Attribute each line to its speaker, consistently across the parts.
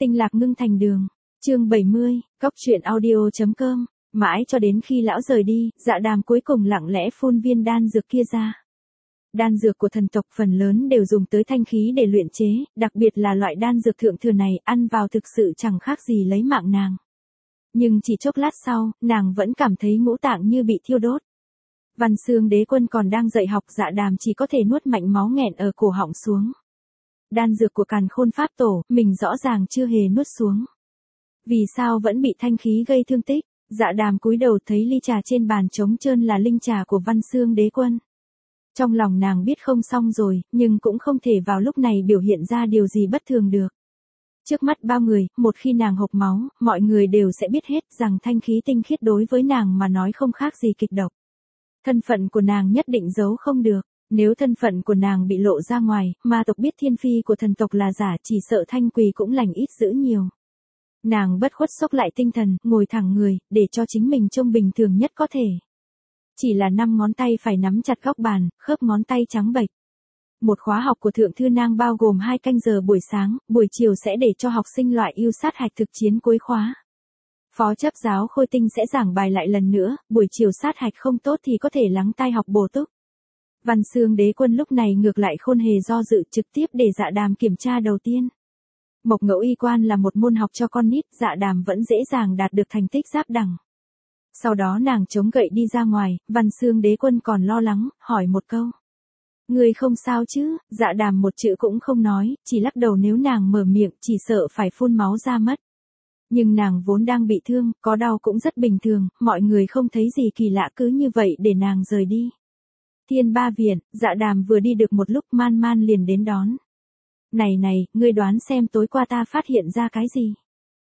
Speaker 1: Tinh lạc ngưng thành đường. Chương 70, Góc truyện audio.com. Mãi cho đến khi lão rời đi, Dạ Đàm cuối cùng lặng lẽ phun viên đan dược kia ra. Đan dược của thần tộc phần lớn đều dùng tới thanh khí để luyện chế, đặc biệt là loại đan dược thượng thừa này, ăn vào thực sự chẳng khác gì lấy mạng nàng. Nhưng chỉ chốc lát sau, nàng vẫn cảm thấy ngũ tạng như bị thiêu đốt. Văn Xương Đế Quân còn đang dạy học, Dạ Đàm chỉ có thể nuốt mạnh máu nghẹn ở cổ họng xuống. Đan dược của Càn Khôn Pháp Tổ, mình rõ ràng chưa hề nuốt xuống. Vì sao vẫn bị thanh khí gây thương tích? Dạ Đàm cúi đầu thấy ly trà trên bàn trống trơn là linh trà của Văn Xương Đế Quân. Trong lòng nàng biết không xong rồi, nhưng cũng không thể vào lúc này biểu hiện ra điều gì bất thường được. Trước mắt bao người, một khi nàng hộc máu, mọi người đều sẽ biết hết rằng thanh khí tinh khiết đối với nàng mà nói không khác gì kịch độc. Thân phận của nàng nhất định giấu không được. Nếu thân phận của nàng bị lộ ra ngoài, ma tộc biết thiên phi của thần tộc là giả, chỉ sợ Thanh Quỳ cũng lành ít dữ nhiều. Nàng bất khuất xốc lại tinh thần, ngồi thẳng người, để cho chính mình trông bình thường nhất có thể. Chỉ là 5 ngón tay phải nắm chặt góc bàn, khớp ngón tay trắng bệch. Một khóa học của Thượng Thư Nang bao gồm 2 canh giờ buổi sáng, buổi chiều sẽ để cho học sinh loại ưu sát hạch thực chiến cuối khóa. Phó chấp giáo Khôi Tinh sẽ giảng bài lại lần nữa, buổi chiều sát hạch không tốt thì có thể lắng tai học bổ túc. Văn Xương Đế Quân lúc này ngược lại khôn hề do dự, trực tiếp để Dạ Đàm kiểm tra đầu tiên. Mộc ngẫu y quan là một môn học cho con nít, Dạ Đàm vẫn dễ dàng đạt được thành tích giáp đẳng. Sau đó nàng chống gậy đi ra ngoài, Văn Xương Đế Quân còn lo lắng, hỏi một câu. Người không sao chứ? Dạ Đàm một chữ cũng không nói, chỉ lắc đầu, nếu nàng mở miệng chỉ sợ phải phun máu ra mất. Nhưng nàng vốn đang bị thương, có đau cũng rất bình thường, mọi người không thấy gì kỳ lạ, cứ như vậy để nàng rời đi. Thiên Ba Viện, Dạ Đàm vừa đi được một lúc, Man Man liền đến đón. Này, ngươi đoán xem tối qua ta phát hiện ra cái gì?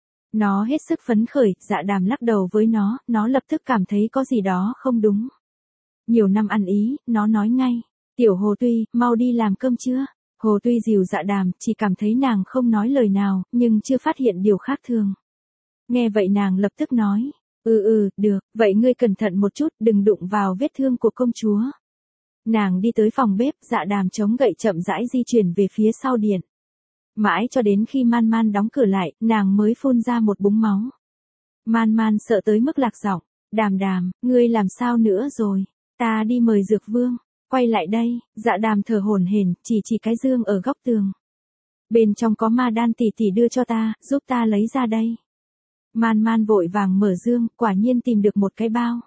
Speaker 1: Nó hết sức phấn khởi, Dạ Đàm lắc đầu với nó lập tức cảm thấy có gì đó không đúng. Nhiều năm ăn ý, nó nói ngay, Tiểu Hồ Tuy, mau đi làm cơm chưa? Hồ Tuy dìu Dạ Đàm, chỉ cảm thấy nàng không nói lời nào, nhưng chưa phát hiện điều khác thường. Nghe vậy nàng lập tức nói, được, vậy ngươi cẩn thận một chút, đừng đụng vào vết thương của công chúa. Nàng đi tới phòng bếp, Dạ Đàm chống gậy chậm rãi di chuyển về phía sau điện. Mãi cho đến khi Man Man đóng cửa lại, nàng mới phun ra một búng máu. Man Man sợ tới mức lạc giọng, Đàm, ngươi làm sao nữa rồi? Ta đi mời Dược Vương, quay lại đây. Dạ Đàm thở hổn hển, chỉ cái dương ở góc tường. Bên trong có ma đan, tỷ tỷ đưa cho ta, giúp ta lấy ra đây. Man Man vội vàng mở dương, quả nhiên tìm được một cái bao.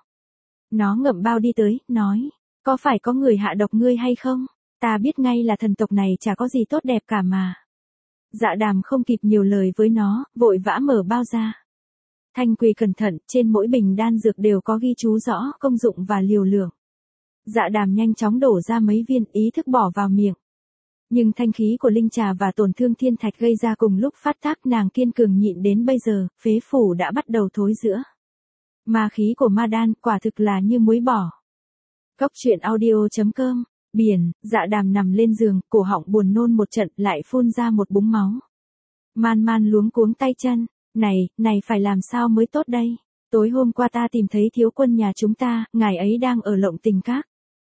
Speaker 1: Nó ngậm bao đi tới, nói, có phải có người hạ độc ngươi hay không? Ta biết ngay là thần tộc này chả có gì tốt đẹp cả mà. Dạ Đàm không kịp nhiều lời với nó, vội vã mở bao ra. Thanh Quỳ cẩn thận, trên mỗi bình đan dược đều có ghi chú rõ công dụng và liều lượng. Dạ Đàm nhanh chóng đổ ra mấy viên, ý thức bỏ vào miệng. Nhưng thanh khí của linh trà và tổn thương thiên thạch gây ra cùng lúc phát tác, nàng kiên cường nhịn đến bây giờ, phế phủ đã bắt đầu thối rữa. Ma khí của ma đan quả thực là như muối bỏ. Góc truyện audio.com. Biển, Dạ Đàm nằm lên giường, cổ họng buồn nôn một trận, lại phun ra một búng máu. Man Man luống cuống tay chân, này phải làm sao mới tốt đây? Tối hôm qua ta tìm thấy thiếu quân nhà chúng ta, ngài ấy đang ở Lộng Tình Các.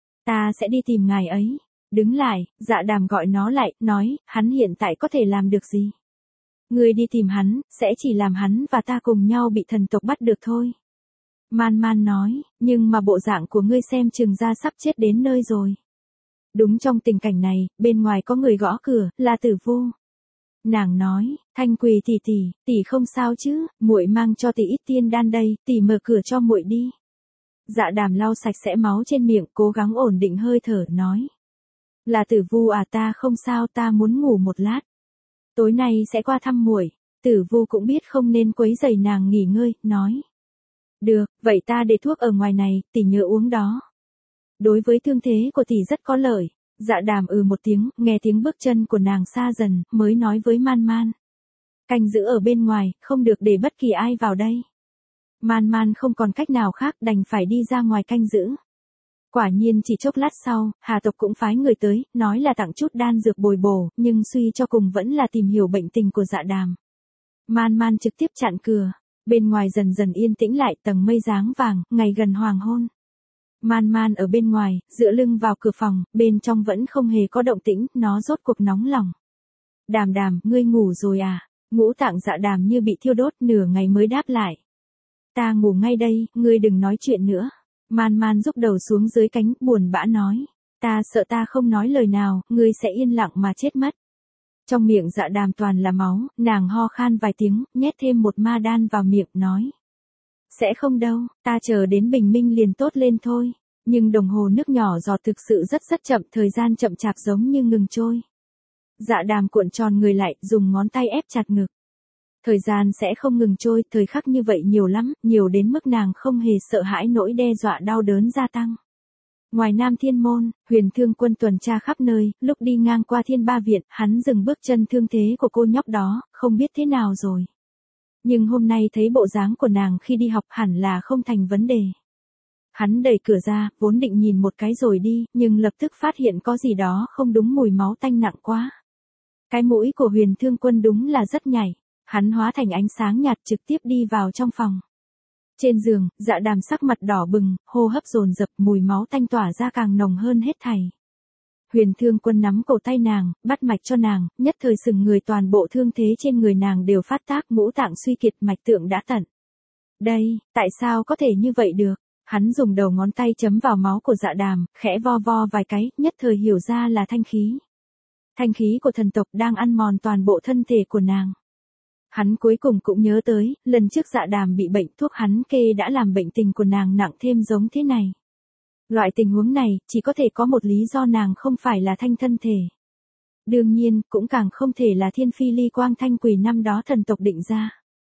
Speaker 1: Ta sẽ đi tìm ngài ấy. Đứng lại, Dạ Đàm gọi nó lại, nói, hắn hiện tại có thể làm được gì? Ngươi đi tìm hắn, sẽ chỉ làm hắn và ta cùng nhau bị thần tộc bắt được thôi. Man Man nói, nhưng mà bộ dạng của ngươi xem chừng ra sắp chết đến nơi rồi. Đúng trong tình cảnh này, bên ngoài có người gõ cửa, là Tử Vu. Nàng nói, Thanh Quỳ tỷ không sao chứ, muội mang cho tỷ ít tiên đan đây, tỷ mở cửa cho muội đi. Dạ Đàm lau sạch sẽ máu trên miệng, cố gắng ổn định hơi thở, nói. Là Tử Vu à, ta không sao, ta muốn ngủ một lát. Tối nay sẽ qua thăm muội. Tử Vu cũng biết không nên quấy rầy nàng nghỉ ngơi, nói. Được, vậy ta để thuốc ở ngoài này, tỷ nhớ uống đó. Đối với thương thế của tỷ rất có lợi. Dạ Đàm một tiếng, nghe tiếng bước chân của nàng xa dần, mới nói với Man Man. Canh giữ ở bên ngoài, không được để bất kỳ ai vào đây. Man Man không còn cách nào khác, đành phải đi ra ngoài canh giữ. Quả nhiên chỉ chốc lát sau, Hà tộc cũng phái người tới, nói là tặng chút đan dược bồi bổ, nhưng suy cho cùng vẫn là tìm hiểu bệnh tình của Dạ Đàm. Man Man trực tiếp chặn cửa. Bên ngoài dần dần yên tĩnh lại, tầng mây dáng vàng, ngày gần hoàng hôn. Man Man ở bên ngoài, dựa lưng vào cửa phòng, bên trong vẫn không hề có động tĩnh, nó rốt cuộc nóng lòng. Đàm, ngươi ngủ rồi à? Ngũ tạng dạ đàm như bị thiêu đốt, nửa ngày mới đáp lại. Ta ngủ ngay đây, ngươi đừng nói chuyện nữa. Man Man rúc đầu xuống dưới cánh, buồn bã nói. Ta sợ ta không nói lời nào, ngươi sẽ yên lặng mà chết mất. Trong miệng dạ đàm toàn là máu, nàng ho khan vài tiếng, nhét thêm một ma đan vào miệng, nói. Sẽ không đâu, ta chờ đến bình minh liền tốt lên thôi. Nhưng đồng hồ nước nhỏ giọt thực sự rất chậm, thời gian chậm chạp giống như ngừng trôi. Dạ đàm cuộn tròn người lại, dùng ngón tay ép chặt ngực. Thời gian sẽ không ngừng trôi, thời khắc như vậy nhiều lắm, nhiều đến mức nàng không hề sợ hãi nỗi đe dọa đau đớn gia tăng. Ngoài Nam Thiên Môn, Huyền Thương Quân tuần tra khắp nơi, lúc đi ngang qua Thiên Ba Viện, hắn dừng bước chân, thương thế của cô nhóc đó, không biết thế nào rồi. Nhưng hôm nay thấy bộ dáng của nàng khi đi học hẳn là không thành vấn đề. Hắn đẩy cửa ra, vốn định nhìn một cái rồi đi, nhưng lập tức phát hiện có gì đó không đúng, mùi máu tanh nặng quá. Cái mũi của Huyền Thương Quân đúng là rất nhạy. Hắn hóa thành ánh sáng nhạt trực tiếp đi vào trong phòng. Trên giường, dạ đàm sắc mặt đỏ bừng, hô hấp dồn dập, mùi máu tanh tỏa ra càng nồng hơn hết thảy. Huyền Thương Quân nắm cổ tay nàng, bắt mạch cho nàng, nhất thời sừng người, toàn bộ thương thế trên người nàng đều phát tác, ngũ tạng suy kiệt, mạch tượng đã tận. Đây, tại sao có thể như vậy được? Hắn dùng đầu ngón tay chấm vào máu của dạ đàm, khẽ vo vo vài cái, nhất thời hiểu ra là thanh khí. Thanh khí của thần tộc đang ăn mòn toàn bộ thân thể của nàng. Hắn cuối cùng cũng nhớ tới, lần trước dạ đàm bị bệnh, thuốc hắn kê đã làm bệnh tình của nàng nặng thêm giống thế này. Loại tình huống này, chỉ có thể có một lý do, nàng không phải là thanh thân thể. Đương nhiên, cũng càng không thể là thiên phi ly quang thanh quỷ năm đó thần tộc định ra.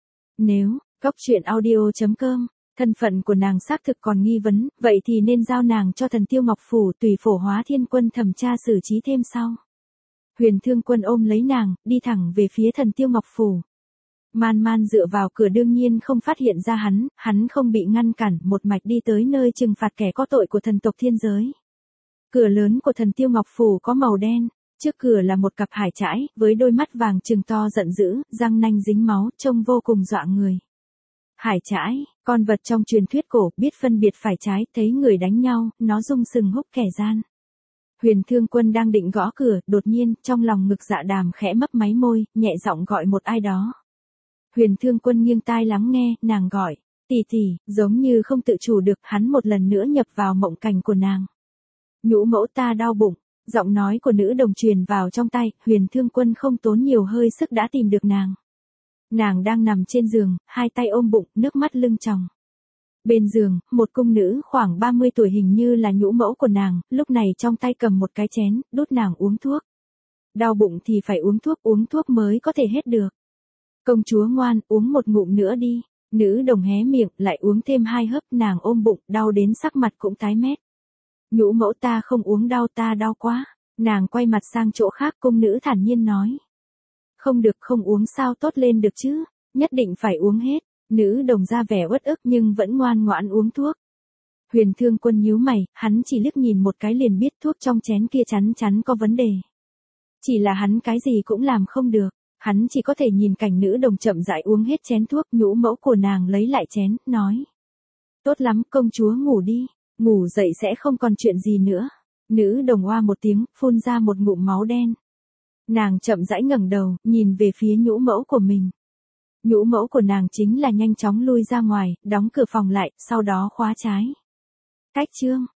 Speaker 1: Nếu, góc truyện audio.com, thân phận của nàng xác thực còn nghi vấn, vậy thì nên giao nàng cho thần Tiêu Ngọc Phủ, tùy Phổ Hóa Thiên Quân thẩm tra xử trí thêm sau. Huyền Thương Quân ôm lấy nàng, đi thẳng về phía thần Tiêu Ngọc Phủ. Man Man dựa vào cửa đương nhiên không phát hiện ra hắn không bị ngăn cản, một mạch đi tới nơi trừng phạt kẻ có tội của thần tộc thiên giới. Cửa lớn của thần Tiêu Ngọc Phủ có màu đen, trước cửa là một cặp hải trãi, với đôi mắt vàng trừng to giận dữ, răng nanh dính máu, trông vô cùng dọa người. Hải trãi, con vật trong truyền thuyết cổ, biết phân biệt phải trái, thấy người đánh nhau, nó rung sừng húc kẻ gian. Huyền Thương Quân đang định gõ cửa, đột nhiên, trong lòng ngực dạ đàm khẽ mấp máy môi, nhẹ giọng gọi một ai đó. Huyền Thương Quân nghiêng tai lắng nghe, nàng gọi, tỷ tỷ, giống như không tự chủ được, hắn một lần nữa nhập vào mộng cảnh của nàng. Nhũ mẫu ta đau bụng, giọng nói của nữ đồng truyền vào trong tai, Huyền Thương Quân không tốn nhiều hơi sức đã tìm được nàng. Nàng đang nằm trên giường, hai tay ôm bụng, nước mắt lưng tròng. Bên giường, một cung nữ khoảng 30 tuổi hình như là nhũ mẫu của nàng, lúc này trong tay cầm một cái chén, đút nàng uống thuốc. Đau bụng thì phải uống thuốc mới có thể hết được. Công chúa ngoan, uống một ngụm nữa đi. Nữ đồng hé miệng, lại uống thêm 2 hớp, nàng ôm bụng, đau đến sắc mặt cũng tái mét. Nhũ mẫu ta không uống, đau, ta đau quá. Nàng quay mặt sang chỗ khác, cung nữ thản nhiên nói. Không được, không uống sao tốt lên được chứ, nhất định phải uống hết. Nữ đồng ra vẻ uất ức nhưng vẫn ngoan ngoãn uống thuốc. Huyền Thương Quân nhíu mày, hắn chỉ liếc nhìn một cái liền biết thuốc trong chén kia chắn chắn có vấn đề. Chỉ là hắn cái gì cũng làm không được. Hắn chỉ có thể nhìn cảnh nữ đồng chậm rãi uống hết chén thuốc, nhũ mẫu của nàng lấy lại chén, nói. Tốt lắm, công chúa ngủ đi, ngủ dậy sẽ không còn chuyện gì nữa. Nữ đồng oa một tiếng, phun ra một ngụm máu đen. Nàng chậm rãi ngẩng đầu, nhìn về phía nhũ mẫu của mình. Nhũ mẫu của nàng chính là nhanh chóng lui ra ngoài, đóng cửa phòng lại, sau đó khóa trái. Cách chương.